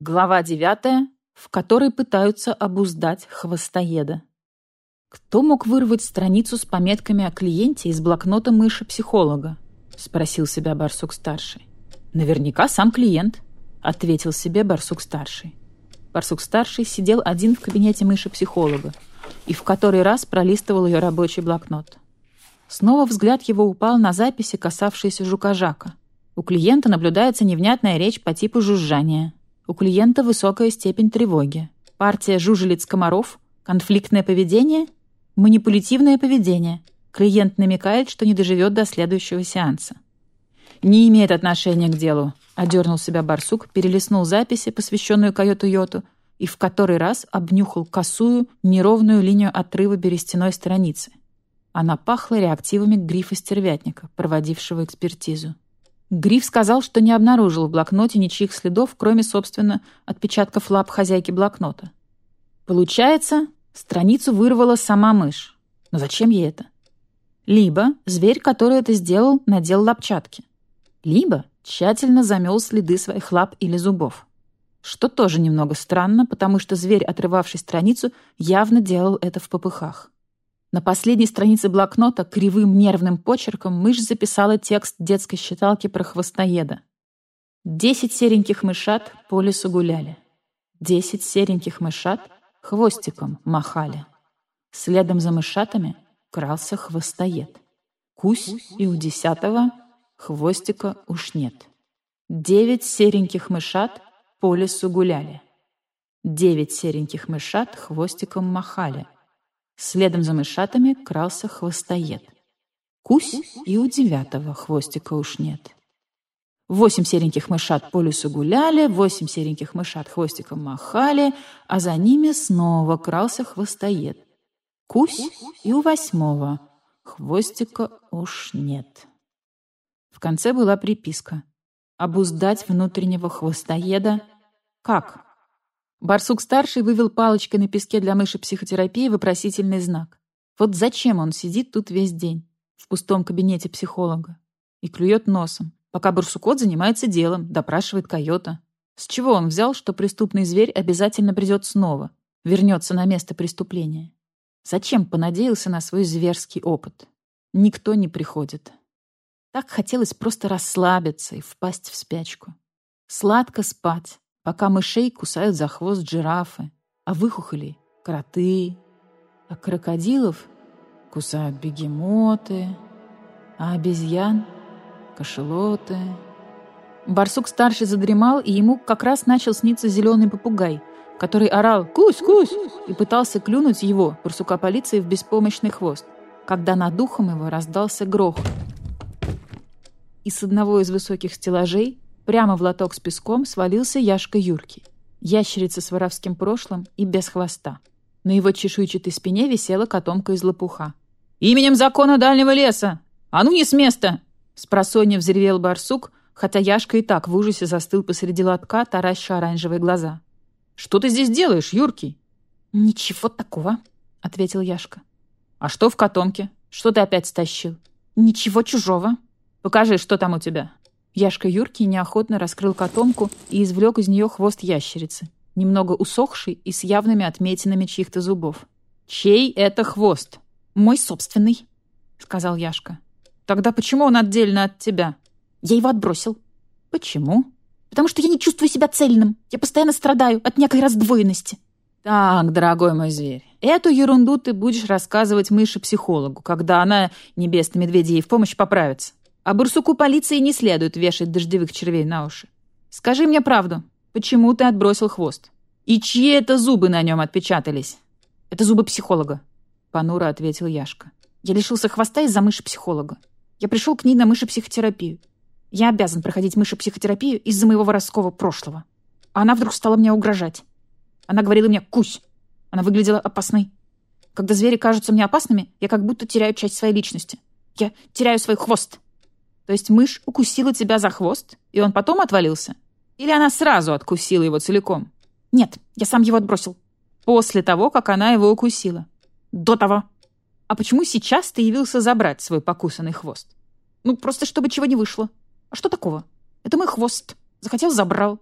Глава 9, в которой пытаются обуздать хвостоеда. «Кто мог вырвать страницу с пометками о клиенте из блокнота мыши-психолога?» — спросил себя Барсук-старший. «Наверняка сам клиент», — ответил себе Барсук-старший. Барсук-старший сидел один в кабинете мыши-психолога и в который раз пролистывал ее рабочий блокнот. Снова взгляд его упал на записи, касавшиеся жука-жака. У клиента наблюдается невнятная речь по типу жужжания. У клиента высокая степень тревоги. Партия жужелиц-комаров, конфликтное поведение, манипулятивное поведение. Клиент намекает, что не доживет до следующего сеанса. «Не имеет отношения к делу», — одернул себя барсук, перелистнул записи, посвященную койоту-йоту, и в который раз обнюхал косую, неровную линию отрыва берестяной страницы. Она пахла реактивами грифа-стервятника, проводившего экспертизу. Гриф сказал, что не обнаружил в блокноте ничьих следов, кроме, собственно, отпечатков лап хозяйки блокнота. Получается, страницу вырвала сама мышь. Но зачем ей это? Либо зверь, который это сделал, надел лапчатки. Либо тщательно замел следы своих лап или зубов. Что тоже немного странно, потому что зверь, отрывавший страницу, явно делал это в попыхах. На последней странице блокнота кривым нервным почерком мышь записала текст детской считалки про хвостоеда. 10 сереньких мышат по лесу гуляли. 10 сереньких мышат хвостиком махали. Следом за мышатами крался хвостоед. Кусь, и у 10-го хвостика уж нет. 9 сереньких мышат по лесу гуляли. 9 сереньких мышат хвостиком махали. Следом за мышатами крался хвостоед. Кусь, и у 9-го хвостика уж нет. 8 сереньких мышат по лесу гуляли, 8 сереньких мышат хвостиком махали, а за ними снова крался хвостоед. Кусь, и у 8-го хвостика уж нет. В конце была приписка: «Обуздать внутреннего хвостоеда как?» Барсук-старший вывел палочкой на песке для мыши-психотерапии вопросительный знак. Вот зачем он сидит тут весь день, в пустом кабинете психолога, и клюет носом, пока барсукот занимается делом, допрашивает койота. С чего он взял, что преступный зверь обязательно придет снова, вернется на место преступления? Зачем понадеялся на свой зверский опыт? Никто не приходит. Так хотелось просто расслабиться и впасть в спячку. Сладко спать, пока мышей кусают за хвост жирафы, а выхухоли — кроты, а крокодилов кусают бегемоты, а обезьян — кашалоты. Барсук-старший задремал, и ему как раз начал сниться зеленый попугай, который орал «Кусь, кусь!» и пытался клюнуть его, барсука полиции, в беспомощный хвост, когда над ухом его раздался грохот. И с одного из высоких стеллажей прямо в лоток с песком свалился Яшка Юркий. Ящерица с воровским прошлым и без хвоста. На его чешуйчатой спине висела котомка из лопуха. «Именем закона дальнего леса! А ну не с места!» Спросонья взревел барсук, хотя Яшка и так в ужасе застыл посреди лотка, тараща оранжевые глаза. «Что ты здесь делаешь, Юркий?» «Ничего такого», — ответил Яшка. «А что в котомке? Что ты опять стащил?» «Ничего чужого». «Покажи, что там у тебя». Яшка Юркий неохотно раскрыл котомку и извлек из нее хвост ящерицы, немного усохший и с явными отметинами чьих-то зубов. «Чей это хвост?» «Мой собственный», — сказал Яшка. «Тогда почему он отдельно от тебя?» «Я его отбросил». «Почему?» «Потому что я не чувствую себя цельным. Я постоянно страдаю от некой раздвоенности». «Так, дорогой мой зверь, эту ерунду ты будешь рассказывать мыши-психологу, когда она, небесный медведь, ей в помощь поправится. А барсуку полиции не следует вешать дождевых червей на уши. Скажи мне правду, почему ты отбросил хвост? И чьи это зубы на нем отпечатались?» «Это зубы психолога», — понуро ответил Яшка. «Я лишился хвоста из-за мыши-психолога. Я пришел к ней на мыши-психотерапию. Я обязан проходить мыши-психотерапию из-за моего воровского прошлого. А она вдруг стала мне угрожать. Она говорила мне «кусь». Она выглядела опасной. Когда звери кажутся мне опасными, я как будто теряю часть своей личности. Я теряю свой хвост». «То есть мышь укусила тебя за хвост, и он потом отвалился? Или она сразу откусила его целиком?» «Нет, я сам его отбросил». «После того, как она его укусила?» «До того». «А почему сейчас ты явился забрать свой покусанный хвост?» «Ну, просто чтобы чего не вышло. А что такого? Это мой хвост. Захотел — забрал.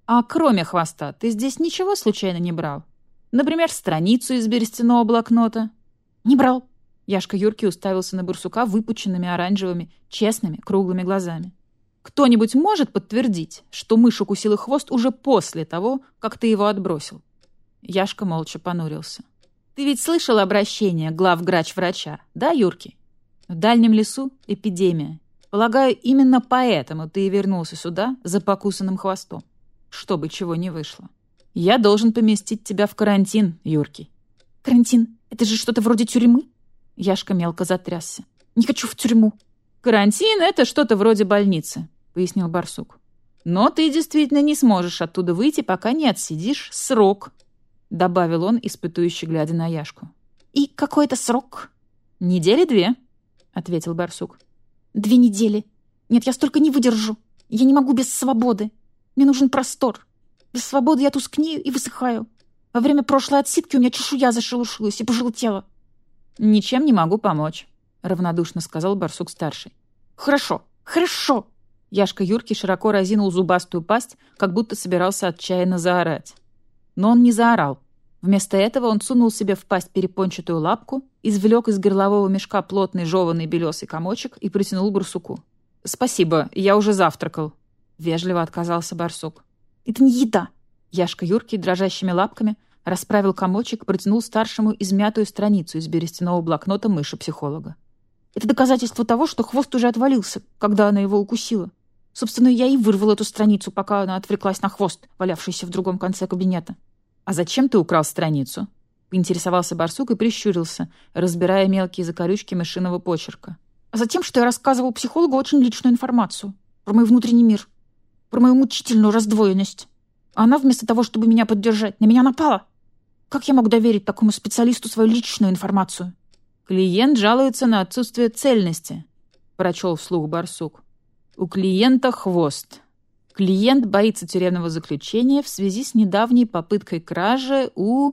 А кроме хвоста, ты здесь ничего случайно не брал? Например, страницу из берестяного блокнота?» «Не брал». Яшка Юркий уставился на барсука выпученными оранжевыми, честными, круглыми глазами. «Кто-нибудь может подтвердить, что мышь укусила хвост уже после того, как ты его отбросил?» Яшка молча понурился. «Ты ведь слышал обращение главврач-врача, да, Юркий? В дальнем лесу эпидемия. Полагаю, именно поэтому ты и вернулся сюда за покусанным хвостом, чтобы чего не вышло. Я должен поместить тебя в карантин, Юркий». «Карантин? Это же что-то вроде тюрьмы?» Яшка мелко затрясся. «Не хочу в тюрьму». «Карантин — это что-то вроде больницы», — пояснил барсук. «Но ты действительно не сможешь оттуда выйти, пока не отсидишь срок», — добавил он, испытующе глядя на Яшку. «И какой это срок?» 2 недели», — ответил барсук. 2 недели. Нет, я столько не выдержу. Я не могу без свободы. Мне нужен простор. Без свободы я тускнею и высыхаю. Во время прошлой отсидки у меня чешуя зашелушилась и пожелтела». «Ничем не могу помочь», — равнодушно сказал барсук-старший. «Хорошо, хорошо!» Яшка Юркий широко разинул зубастую пасть, как будто собирался отчаянно заорать. Но он не заорал. Вместо этого он сунул себе в пасть перепончатую лапку, извлек из горлового мешка плотный жеванный белесый комочек и протянул барсуку. «Спасибо, я уже завтракал», — вежливо отказался барсук. «Это не еда». Яшка Юркий дрожащими лапками расправил комочек и протянул старшему измятую страницу из берестяного блокнота мыши-психолога. «Это доказательство того, что хвост уже отвалился, когда она его укусила. Собственно, я и вырвал эту страницу, пока она отвлеклась на хвост, валявшийся в другом конце кабинета». «А зачем ты украл страницу?» — поинтересовался барсук и прищурился, разбирая мелкие закорючки мышиного почерка. «А затем, что я рассказывал психологу очень личную информацию. Про мой внутренний мир. Про мою мучительную раздвоенность. А она, вместо того, чтобы меня поддержать, на меня напала. Как я мог доверить такому специалисту свою личную информацию?» «Клиент жалуется на отсутствие цельности», — прочел вслух барсук. «У клиента хвост. Клиент боится тюремного заключения в связи с недавней попыткой кражи у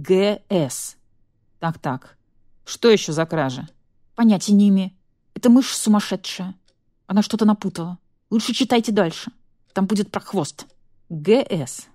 ГС. Так. Что еще за кража?» «Понятия не имею. Это мышь сумасшедшая. Она что-то напутала. Лучше читайте дальше. Там будет про хвост». ГС.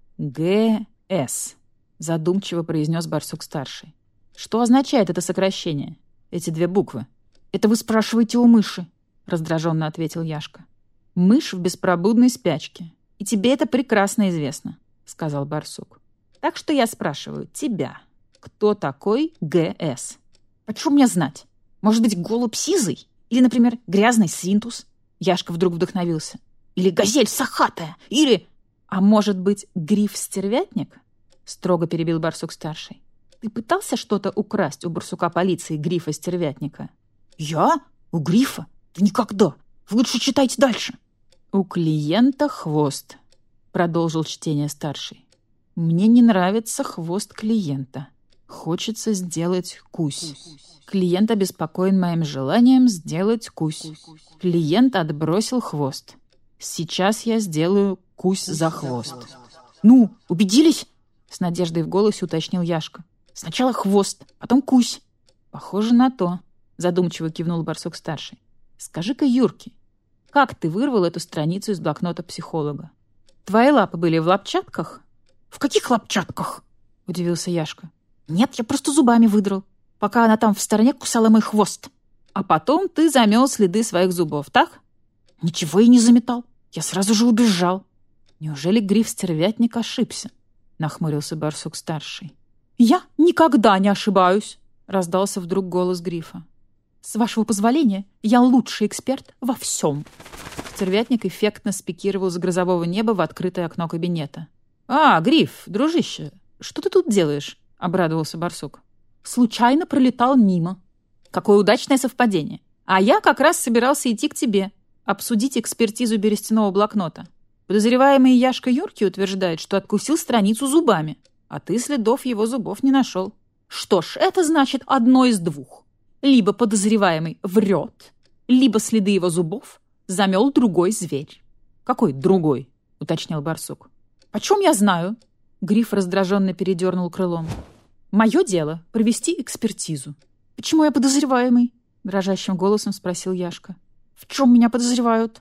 Задумчиво произнес барсук-старший. «Что означает это сокращение? Эти 2 буквы?» «Это вы спрашиваете у мыши», — раздраженно ответил Яшка. «Мышь в беспробудной спячке. И тебе это прекрасно известно», — сказал барсук. «Так что я спрашиваю тебя, кто такой ГС?» «Почем мне знать? Может быть, голубь сизый? Или, например, грязный свинтус?» Яшка вдруг вдохновился. «Или газель сахатая? Или...» «А может быть, гриф-стервятник?» — строго перебил барсук-старший. «Ты пытался что-то украсть у барсука полиции грифа-стервятника?» «Я? У грифа? Да никогда! Вы лучше читайте дальше!» «У клиента хвост», — продолжил чтение старший. «Мне не нравится хвост клиента. Хочется сделать кусь. Клиент обеспокоен моим желанием сделать кусь. Клиент отбросил хвост. Сейчас я сделаю кусь за хвост». «Ну, убедились?» — с надеждой в голосе уточнил Яшка. «Сначала хвост, потом кусь». «Похоже на то», — задумчиво кивнул барсук-старший. «Скажи-ка, Юркий, как ты вырвал эту страницу из блокнота психолога? Твои лапы были в лапчатках?» «В каких лапчатках?» — удивился Яшка. «Нет, я просто зубами выдрал, пока она там в стороне кусала мой хвост». «А потом ты замел следы своих зубов, так?» «Ничего я не заметал. Я сразу же убежал». «Неужели гриф-стервятник ошибся?» — нахмурился барсук-старший. «Я никогда не ошибаюсь», — раздался вдруг голос грифа. «С вашего позволения, я лучший эксперт во всем». Стервятник эффектно спикировал с грозового неба в открытое окно кабинета. «А, Гриф, дружище, что ты тут делаешь?» — обрадовался барсук. «Случайно пролетал мимо». «Какое удачное совпадение. А я как раз собирался идти к тебе, обсудить экспертизу берестяного блокнота. Подозреваемый Яшка Юркий утверждает, что откусил страницу зубами, а ты следов его зубов не нашел». «Что ж, это значит одно из двух. Либо подозреваемый врет, либо следы его зубов замел другой зверь». «Какой другой?» — уточнил барсук. «Почем я знаю?» Гриф раздраженно передернул крылом. «Мое дело — провести экспертизу». «Почему я подозреваемый?» — дрожащим голосом спросил Яшка. «В чем меня подозревают?»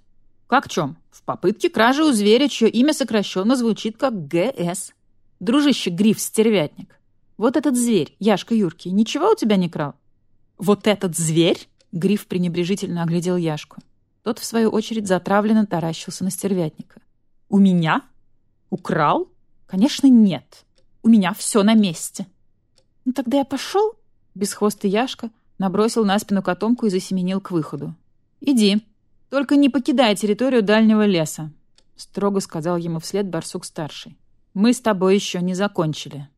Как в чем? В попытке кражи у зверя, чье имя сокращенно звучит как ГС. Дружище Гриф-стервятник. Вот этот зверь, Яшка Юрки, ничего у тебя не крал? Вот этот зверь? Гриф пренебрежительно оглядел Яшку. Тот, в свою очередь, затравленно таращился на стервятника. У меня? Украл? Конечно, нет. У меня все на месте. Ну тогда я пошел? Бесхвостый Яшка набросил на спину котомку и засеменил к выходу. Иди. Только не покидай территорию дальнего леса, строго сказал ему вслед барсук-старший. Мы с тобой еще не закончили.